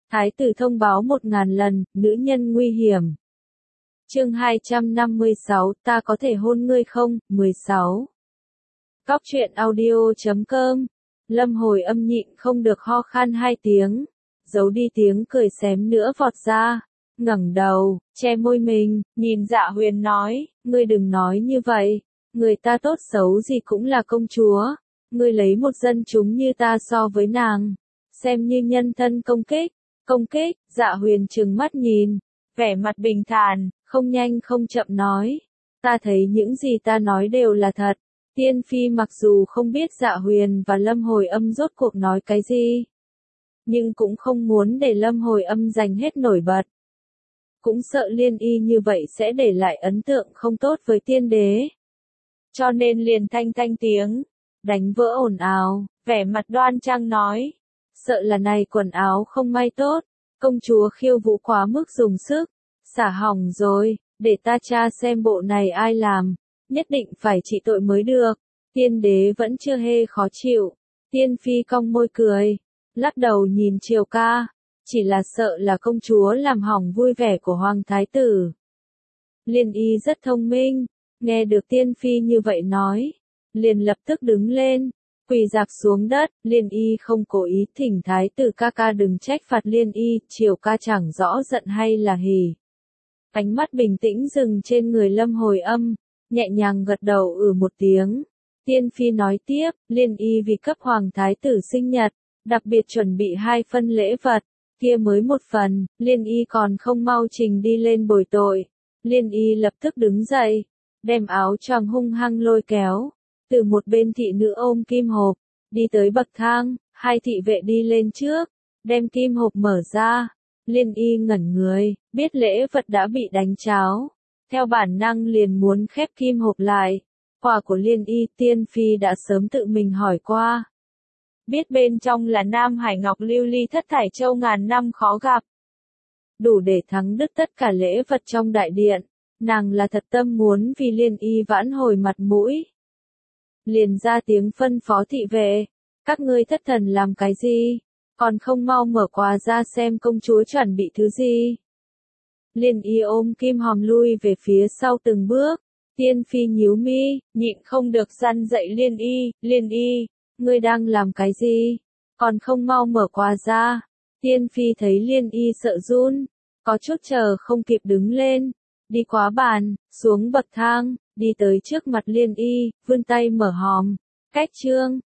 Thái tử thông báo 1000 lần, nữ nhân nguy hiểm. Chương 256, ta có thể hôn ngươi không? 16. Cóc truyện audio.com. Lâm Hồi Âm nhịn không được ho khan 2 tiếng, giấu đi tiếng cười xém nữa vọt ra, ngẩng đầu, che môi mình, nhìn Dạ Huyền nói, ngươi đừng nói như vậy, người ta tốt xấu gì cũng là công chúa, ngươi lấy một dân chúng như ta so với nàng, xem như nhân thân công kích, Dạ Huyền trừng mắt nhìn, vẻ mặt bình thản, không nhanh không chậm nói, ta thấy những gì ta nói đều là thật. Tiên Phi mặc dù không biết Dạ Huyền và Lâm Hồi Âm rốt cuộc nói cái gì, nhưng cũng không muốn để Lâm Hồi Âm giành hết nổi bật. Cũng sợ Liên Y như vậy sẽ để lại ấn tượng không tốt với tiên đế. Cho nên liền thanh tiếng, đánh vỡ ồn ào, vẻ mặt đoan trang nói. Sợ là này quần áo không may tốt, công chúa khiêu vũ quá mức dùng sức, xả hỏng rồi, để ta tra xem bộ này ai làm. Nhất định phải trị tội mới được. Tiên đế vẫn chưa hề khó chịu. Tiên Phi cong môi cười, lắc đầu nhìn Triều ca, chỉ là sợ là công chúa làm hỏng vui vẻ của Hoàng Thái tử. Liên Y rất thông minh, nghe được Tiên Phi như vậy nói, liền lập tức đứng lên, quỳ dạp xuống đất. Liên Y không cố ý thỉnh Thái tử ca đừng trách phạt Liên Y, Triều ca chẳng rõ giận hay là hỉ. Ánh mắt bình tĩnh dừng trên người Lâm Hồi Âm, nhẹ nhàng gật đầu một tiếng. Tiên Phi nói tiếp, Liên Y vì cấp Hoàng Thái tử sinh nhật, đặc biệt chuẩn bị 2 phân lễ vật, kia mới 1 phần, Liên Y còn không mau trình đi lên bồi tội. Liên Y lập tức đứng dậy, đem áo choàng hung hăng lôi kéo, từ một bên thị nữ ôm kim hộp, đi tới bậc thang, 2 thị vệ đi lên trước, đem kim hộp mở ra. Liên Y ngẩn người, biết lễ vật đã bị đánh tráo. Theo bản năng liền muốn khép kim hộp lại. Quà của Liên Y, Tiên Phi đã sớm tự mình hỏi qua. Biết bên trong là Nam Hải Ngọc lưu ly thất thải châu ngàn năm khó gặp. Đủ để thắng đứt tất cả lễ vật trong đại điện. Nàng là thật tâm muốn vì Liên Y vãn hồi mặt mũi. Liền ra tiếng phân phó thị vệ. Các ngươi thất thần làm cái gì? Còn không mau mở quà ra xem công chúa chuẩn bị thứ gì. Liên Y ôm kim hòm lui về phía sau từng bước. Tiên Phi nhíu mi, nhịn không được răn dạy Liên Y, ngươi đang làm cái gì? Còn không mau mở quà ra. Tiên Phi thấy Liên Y sợ run, có chút chờ không kịp đứng lên, đi qua bàn, xuống bậc thang, đi tới trước mặt Liên Y, vươn tay mở hòm. Cách chương